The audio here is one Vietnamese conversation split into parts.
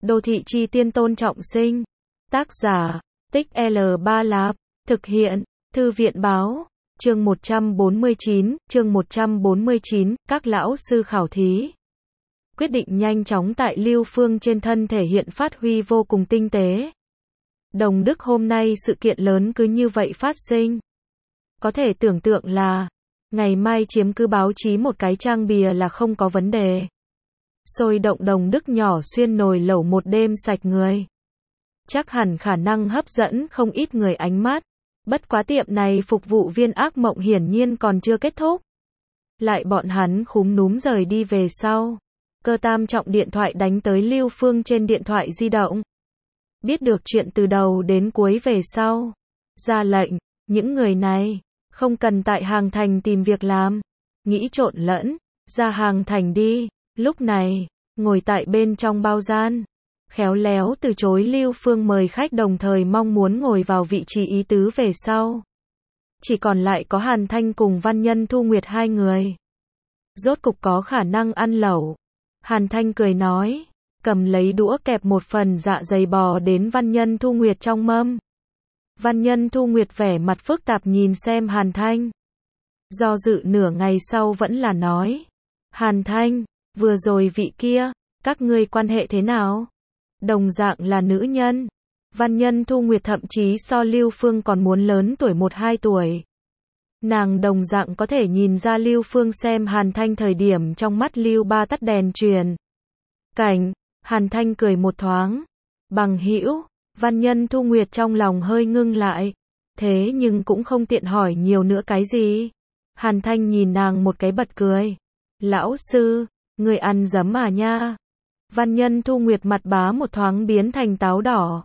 Đô thị chi tiên Tôn Trọng Sinh. Tác giả, Tích L3 Lạp. Thực hiện, Thư viện báo. Chương 149, các lão sư khảo thí. Quyết định nhanh chóng tại Lưu Phương trên thân thể hiện phát huy vô cùng tinh tế. Đồng Đức hôm nay sự kiện lớn cứ như vậy phát sinh. Có thể tưởng tượng là, ngày mai chiếm cứ báo chí một cái trang bìa là không có vấn đề. Sôi động Đồng Đức nhỏ xuyên nồi lẩu một đêm sạch người. Chắc hẳn khả năng hấp dẫn không ít người ánh mắt. Bất quá tiệm này phục vụ viên ác mộng hiển nhiên còn chưa kết thúc. Lại bọn hắn khúm núm rời đi về sau. Cơ Tam Trọng điện thoại đánh tới Lưu Phương trên điện thoại di động. Biết được chuyện từ đầu đến cuối về sau. Ra lệnh, những người này, không cần tại Hàng Thành tìm việc làm. Nghĩ trộn lẫn, ra Hàng Thành đi. Lúc này, ngồi tại bên trong bao gian. Khéo léo từ chối Lưu Phương mời khách đồng thời mong muốn ngồi vào vị trí ý tứ về sau. Chỉ còn lại có Hàn Thanh cùng Văn Nhân Thu Nguyệt hai người. Rốt cục có khả năng ăn lẩu. Hàn Thanh cười nói, cầm lấy đũa kẹp một phần dạ dày bò đến Văn Nhân Thu Nguyệt trong mâm. Văn Nhân Thu Nguyệt vẻ mặt phức tạp nhìn xem Hàn Thanh. Do dự nửa ngày sau vẫn là nói, Hàn Thanh, vừa rồi vị kia, các ngươi quan hệ thế nào? Đồng dạng là nữ nhân. Văn Nhân Thu Nguyệt thậm chí so Lưu Phương còn muốn lớn tuổi 1-2 tuổi. Nàng đồng dạng có thể nhìn ra Lưu Phương xem Hàn Thanh thời điểm trong mắt Lưu Ba tắt đèn truyền. Cảnh, Hàn Thanh cười một thoáng. Bằng hữu, Văn Nhân Thu Nguyệt trong lòng hơi ngưng lại. Thế nhưng cũng không tiện hỏi nhiều nữa cái gì. Hàn Thanh nhìn nàng một cái bật cười. Lão sư, người ăn dấm à nha? Văn Nhân Thu Nguyệt mặt bá một thoáng biến thành táo đỏ.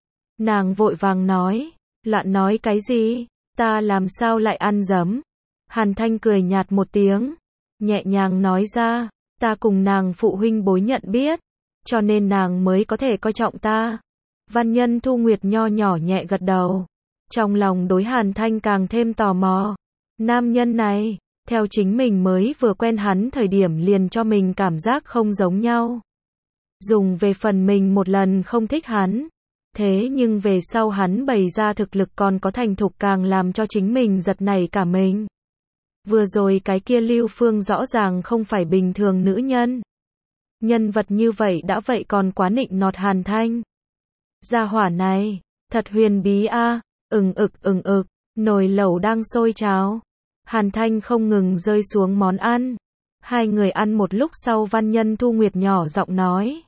Nàng vội vàng nói, loạn nói cái gì, ta làm sao lại ăn dấm? Hàn Thanh cười nhạt một tiếng, nhẹ nhàng nói ra, ta cùng nàng phụ huynh bối nhận biết, cho nên nàng mới có thể coi trọng ta. Văn Nhân Thu Nguyệt nho nhỏ nhẹ gật đầu, trong lòng đối Hàn Thanh càng thêm tò mò. Nam nhân này, theo chính mình mới vừa quen hắn thời điểm liền cho mình cảm giác không giống nhau. Dùng về phần mình một lần không thích hắn. Thế nhưng về sau hắn bày ra thực lực còn có thành thục càng làm cho chính mình giật nảy cả mình. Vừa rồi cái kia Lưu Phương rõ ràng không phải bình thường nữ nhân. Nhân vật như vậy đã vậy còn quá nịnh nọt Hàn Thanh. Gia hỏa này, thật huyền bí a. Ừng ực, nồi lẩu đang sôi cháo. Hàn Thanh không ngừng rơi xuống món ăn. Hai người ăn một lúc sau Văn Nhân Thu Nguyệt nhỏ giọng nói.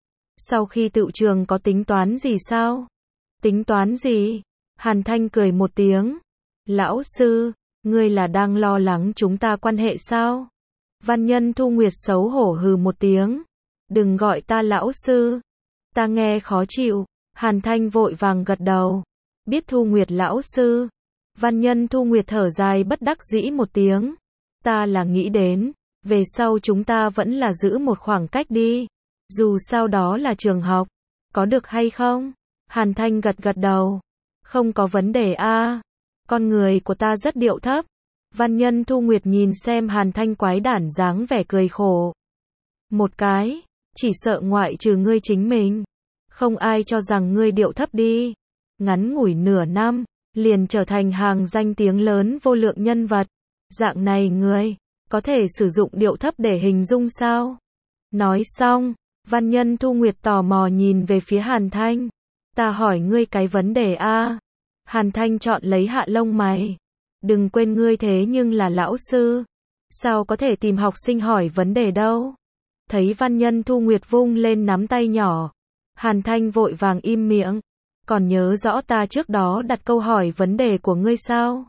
Sau khi tựu trường có tính toán gì sao? Tính toán gì? Hàn Thanh cười một tiếng. Lão sư, ngươi là đang lo lắng chúng ta quan hệ sao? Văn Nhân Thu Nguyệt xấu hổ hừ một tiếng. Đừng gọi ta lão sư. Ta nghe khó chịu. Hàn Thanh vội vàng gật đầu. Biết Thu Nguyệt lão sư. Văn Nhân Thu Nguyệt thở dài bất đắc dĩ một tiếng. Ta là nghĩ đến, về sau chúng ta vẫn là giữ một khoảng cách đi. Dù sao đó là trường học. Có được hay không? Hàn Thanh gật gật đầu. Không có vấn đề a. Con người của ta rất điệu thấp. Văn Nhân Thu Nguyệt nhìn xem Hàn Thanh quái đản dáng vẻ cười khổ. Một cái, chỉ sợ ngoại trừ ngươi chính mình. Không ai cho rằng ngươi điệu thấp đi. Ngắn ngủi nửa năm, liền trở thành hàng danh tiếng lớn vô lượng nhân vật. Dạng này ngươi, có thể sử dụng điệu thấp để hình dung sao? Nói xong. Văn Nhân Thu Nguyệt tò mò nhìn về phía Hàn Thanh. Ta hỏi ngươi cái vấn đề a. Hàn Thanh chọn lấy hạ lông mày. Đừng quên ngươi thế nhưng là lão sư. Sao có thể tìm học sinh hỏi vấn đề đâu? Thấy Văn Nhân Thu Nguyệt vung lên nắm tay nhỏ. Hàn Thanh vội vàng im miệng. Còn nhớ rõ ta trước đó đặt câu hỏi vấn đề của ngươi sao?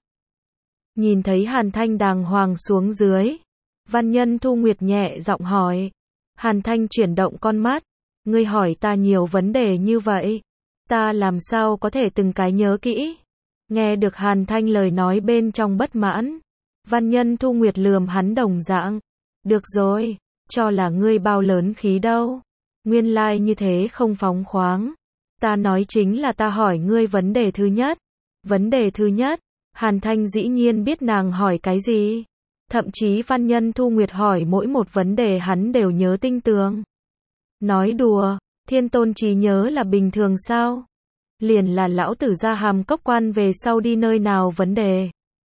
Nhìn thấy Hàn Thanh đàng hoàng xuống dưới. Văn Nhân Thu Nguyệt nhẹ giọng hỏi. Hàn Thanh chuyển động con mắt. Ngươi hỏi ta nhiều vấn đề như vậy. Ta làm sao có thể từng cái nhớ kỹ. Nghe được Hàn Thanh lời nói bên trong bất mãn. Văn Nhân Thu Nguyệt lườm hắn đồng dạng. Được rồi, cho là ngươi bao lớn khí đâu. Nguyên lai như thế không phóng khoáng. Ta nói chính là ta hỏi ngươi vấn đề thứ nhất. Vấn đề thứ nhất, Hàn Thanh dĩ nhiên biết nàng hỏi cái gì. Thậm chí Văn Nhân Thu Nguyệt hỏi mỗi một vấn đề hắn đều nhớ tinh tường. Nói đùa, Thiên tôn trí nhớ là bình thường sao? Liền là lão tử ra Hàm Cốc Quan về sau đi nơi nào vấn đề.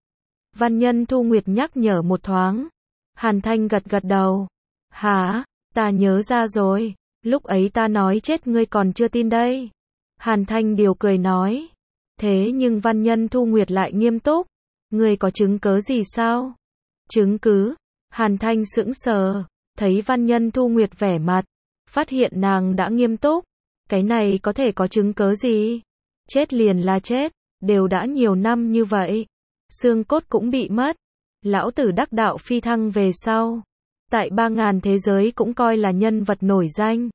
Văn Nhân Thu Nguyệt nhắc nhở một thoáng. Hàn Thanh gật gật đầu. Hả, ta nhớ ra rồi, lúc ấy ta nói chết ngươi còn chưa tin đây. Hàn Thanh điều cười nói. Thế nhưng Văn Nhân Thu Nguyệt lại nghiêm túc. Ngươi có chứng cứ gì sao? Chứng cứ? Hàn Thanh sững sờ, thấy Văn Nhân Thu Nguyệt vẻ mặt, phát hiện nàng đã nghiêm túc. Cái này có thể có chứng cứ gì? Chết liền là chết, đều đã nhiều năm như vậy. Xương cốt cũng bị mất. Lão tử đắc đạo phi thăng về sau. Tại 3000 thế giới cũng coi là nhân vật nổi danh.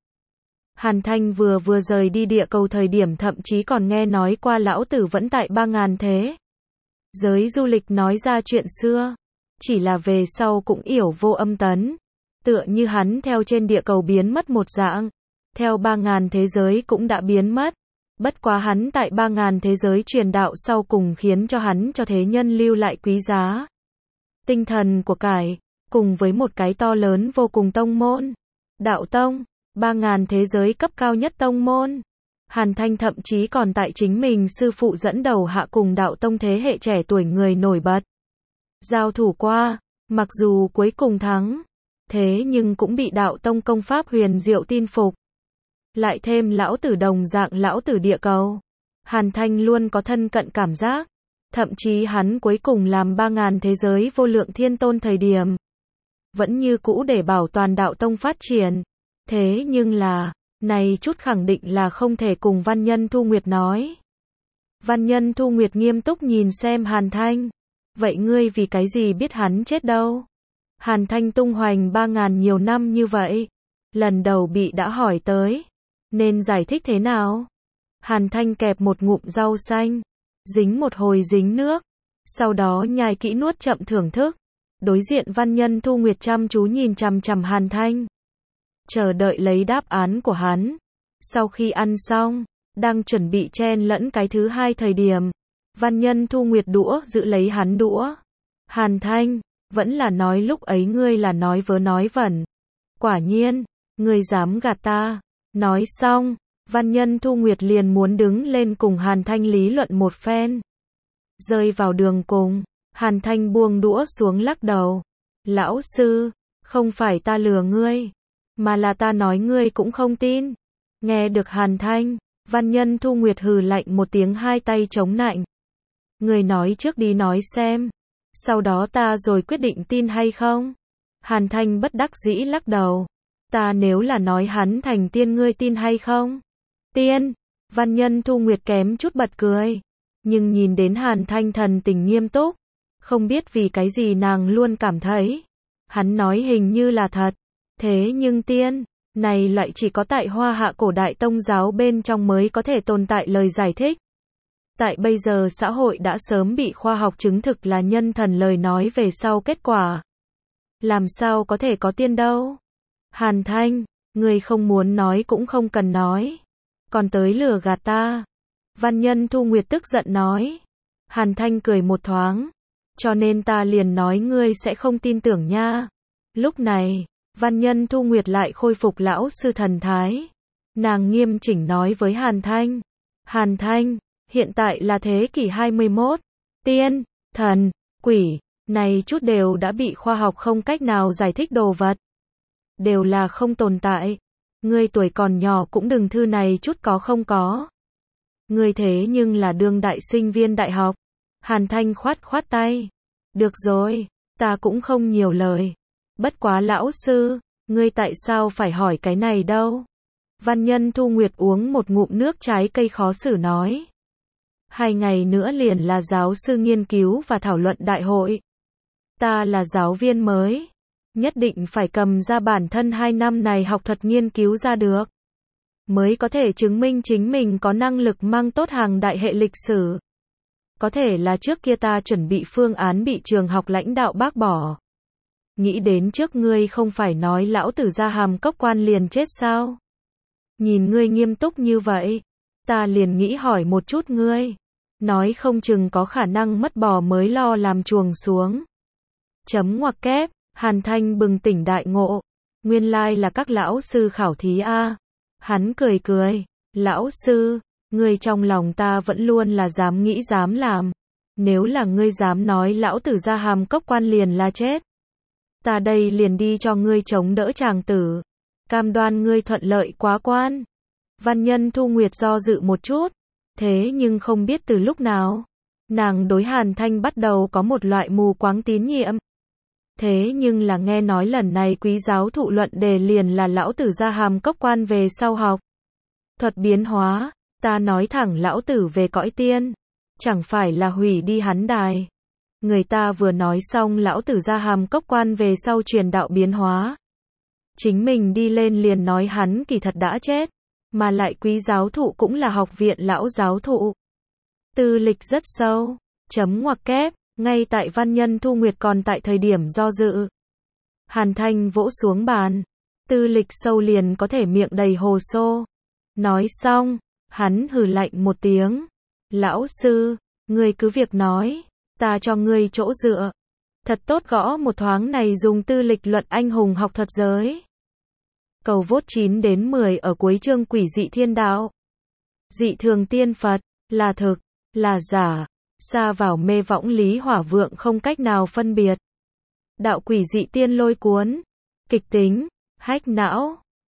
Hàn Thanh vừa rời đi địa cầu thời điểm thậm chí còn nghe nói qua lão tử vẫn tại 3000 thế giới du lịch nói ra chuyện xưa. Chỉ là về sau cũng yểu vô âm tấn. Tựa như hắn theo trên địa cầu biến mất một dạng. Theo 3000 thế giới cũng đã biến mất. Bất quá hắn tại 3000 thế giới truyền đạo sau cùng khiến cho hắn cho thế nhân lưu lại quý giá tinh thần của cải, cùng với một cái to lớn vô cùng tông môn. Đạo tông, 3000 thế giới cấp cao nhất tông môn. Hàn Thanh thậm chí còn tại chính mình sư phụ dẫn đầu hạ cùng đạo tông thế hệ trẻ tuổi người nổi bật. Giao thủ qua, mặc dù cuối cùng thắng, thế nhưng cũng bị đạo tông công pháp huyền diệu tin phục. Lại thêm lão tử đồng dạng lão tử địa cầu. Hàn Thanh luôn có thân cận cảm giác. Thậm chí hắn cuối cùng làm 3000 thế giới vô lượng thiên tôn thời điểm. Vẫn như cũ để bảo toàn đạo tông phát triển. Thế nhưng là, này chút khẳng định là không thể cùng Văn Nhân Thu Nguyệt nói. Văn Nhân Thu Nguyệt nghiêm túc nhìn xem Hàn Thanh. Vậy ngươi vì cái gì biết hắn chết đâu? Hàn Thanh tung hoành 3000 nhiều năm như vậy. Lần đầu bị đã hỏi tới. Nên giải thích thế nào? Hàn Thanh kẹp một ngụm rau xanh. Dính một hồi dính nước. Sau đó nhai kỹ nuốt chậm thưởng thức. Đối diện Văn Nhân Thu Nguyệt chăm chú nhìn chằm chằm Hàn Thanh. Chờ đợi lấy đáp án của hắn. Sau khi ăn xong, đang chuẩn bị chen lẫn cái thứ hai thời điểm. Văn Nhân Thu Nguyệt đũa giữ lấy hắn đũa. Hàn Thanh, vẫn là nói lúc ấy ngươi là nói vớ nói vẩn. Quả nhiên, ngươi dám gạt ta. Nói xong, Văn Nhân Thu Nguyệt liền muốn đứng lên cùng Hàn Thanh lý luận một phen. Rơi vào đường cùng, Hàn Thanh buông đũa xuống lắc đầu. Lão sư, không phải ta lừa ngươi, mà là ta nói ngươi cũng không tin. Nghe được Hàn Thanh, Văn Nhân Thu Nguyệt hừ lạnh một tiếng hai tay chống nạnh. Ngươi nói trước đi nói xem, sau đó ta rồi quyết định tin hay không. Hàn Thanh bất đắc dĩ lắc đầu. Ta nếu là nói hắn thành tiên ngươi tin hay không? Tiên, Văn Nhân Thu Nguyệt kém chút bật cười. Nhưng nhìn đến Hàn Thanh thần tình nghiêm túc. Không biết vì cái gì nàng luôn cảm thấy. Hắn nói hình như là thật. Thế nhưng tiên, này lại chỉ có tại Hoa Hạ cổ đại tông giáo bên trong mới có thể tồn tại lời giải thích. Tại bây giờ xã hội đã sớm bị khoa học chứng thực là nhân thần lời nói về sau kết quả. Làm sao có thể có tiên đâu? Hàn Thanh, ngươi không muốn nói cũng không cần nói. Còn tới lừa gạt ta. Văn Nhân Thu Nguyệt tức giận nói. Hàn Thanh cười một thoáng. Cho nên ta liền nói ngươi sẽ không tin tưởng nha. Lúc này, Văn Nhân Thu Nguyệt lại khôi phục lão sư thần thái. Nàng nghiêm chỉnh nói với Hàn Thanh. Hàn Thanh, hiện tại là thế kỷ 21. Tiên, thần, quỷ, này chút đều đã bị khoa học không cách nào giải thích đồ vật. Đều là không tồn tại. Ngươi tuổi còn nhỏ cũng đừng thư này chút có không có. Ngươi thế nhưng là đương đại sinh viên đại học. Hàn Thanh khoát tay. Được rồi, ta cũng không nhiều lời. Bất quá lão sư, ngươi tại sao phải hỏi cái này đâu? Văn Nhân Thu Nguyệt uống một ngụm nước trái cây khó xử nói. 2 ngày nữa liền là giáo sư nghiên cứu và thảo luận đại hội. Ta là giáo viên mới. Nhất định phải cầm ra bản thân 2 năm này học thuật nghiên cứu ra được. Mới có thể chứng minh chính mình có năng lực mang tốt hàng đại hệ lịch sử. Có thể là trước kia ta chuẩn bị phương án bị trường học lãnh đạo bác bỏ. Nghĩ đến trước ngươi không phải nói lão tử ra Hàm Cốc Quan liền chết sao? Nhìn ngươi nghiêm túc như vậy, ta liền nghĩ hỏi một chút ngươi. Nói không chừng có khả năng mất bò mới lo làm chuồng xuống. Chấm ngoặc kép, Hàn Thanh bừng tỉnh đại ngộ. Nguyên lai là các lão sư khảo thí a. Hắn cười cười, lão sư, ngươi trong lòng ta vẫn luôn là dám nghĩ dám làm. Nếu là ngươi dám nói lão tử ra Hàm Cốc quan liền là chết. Ta đây liền đi cho ngươi chống đỡ chàng tử. Cam đoan ngươi thuận lợi quá quan. Văn Nhân Thu Nguyệt do dự một chút. Thế nhưng không biết từ lúc nào. Nàng đối Hàn Thanh bắt đầu có một loại mù quáng tín nhiệm. Thế nhưng là nghe nói lần này quý giáo thụ luận đề liền là lão tử ra Hàm Cốc quan về sau học. Thuật biến hóa, ta nói thẳng lão tử về cõi tiên. Chẳng phải là hủy đi hắn đài. Người ta vừa nói xong lão tử ra Hàm Cốc quan về sau truyền đạo biến hóa. Chính mình đi lên liền nói hắn kỳ thật đã chết. Mà lại quý giáo thụ cũng là học viện lão giáo thụ. Tư lịch rất sâu. Chấm ngoặc kép. Ngay tại Văn Nhân Thu Nguyệt còn tại thời điểm do dự. Hàn Thanh vỗ xuống bàn. Tư lịch sâu liền có thể miệng đầy hồ xô. Nói xong, hắn hừ lạnh một tiếng. Lão sư, ngươi cứ việc nói, ta cho ngươi chỗ dựa. Thật tốt gõ một thoáng này dùng tư lịch luận anh hùng học thuật giới. Cầu vốt 9 đến 10 ở cuối chương quỷ dị thiên đạo. Dị thường tiên Phật, là thực, là giả, xa vào mê võng lý hỏa vượng không cách nào phân biệt. Đạo quỷ dị tiên lôi cuốn, kịch tính, hách não.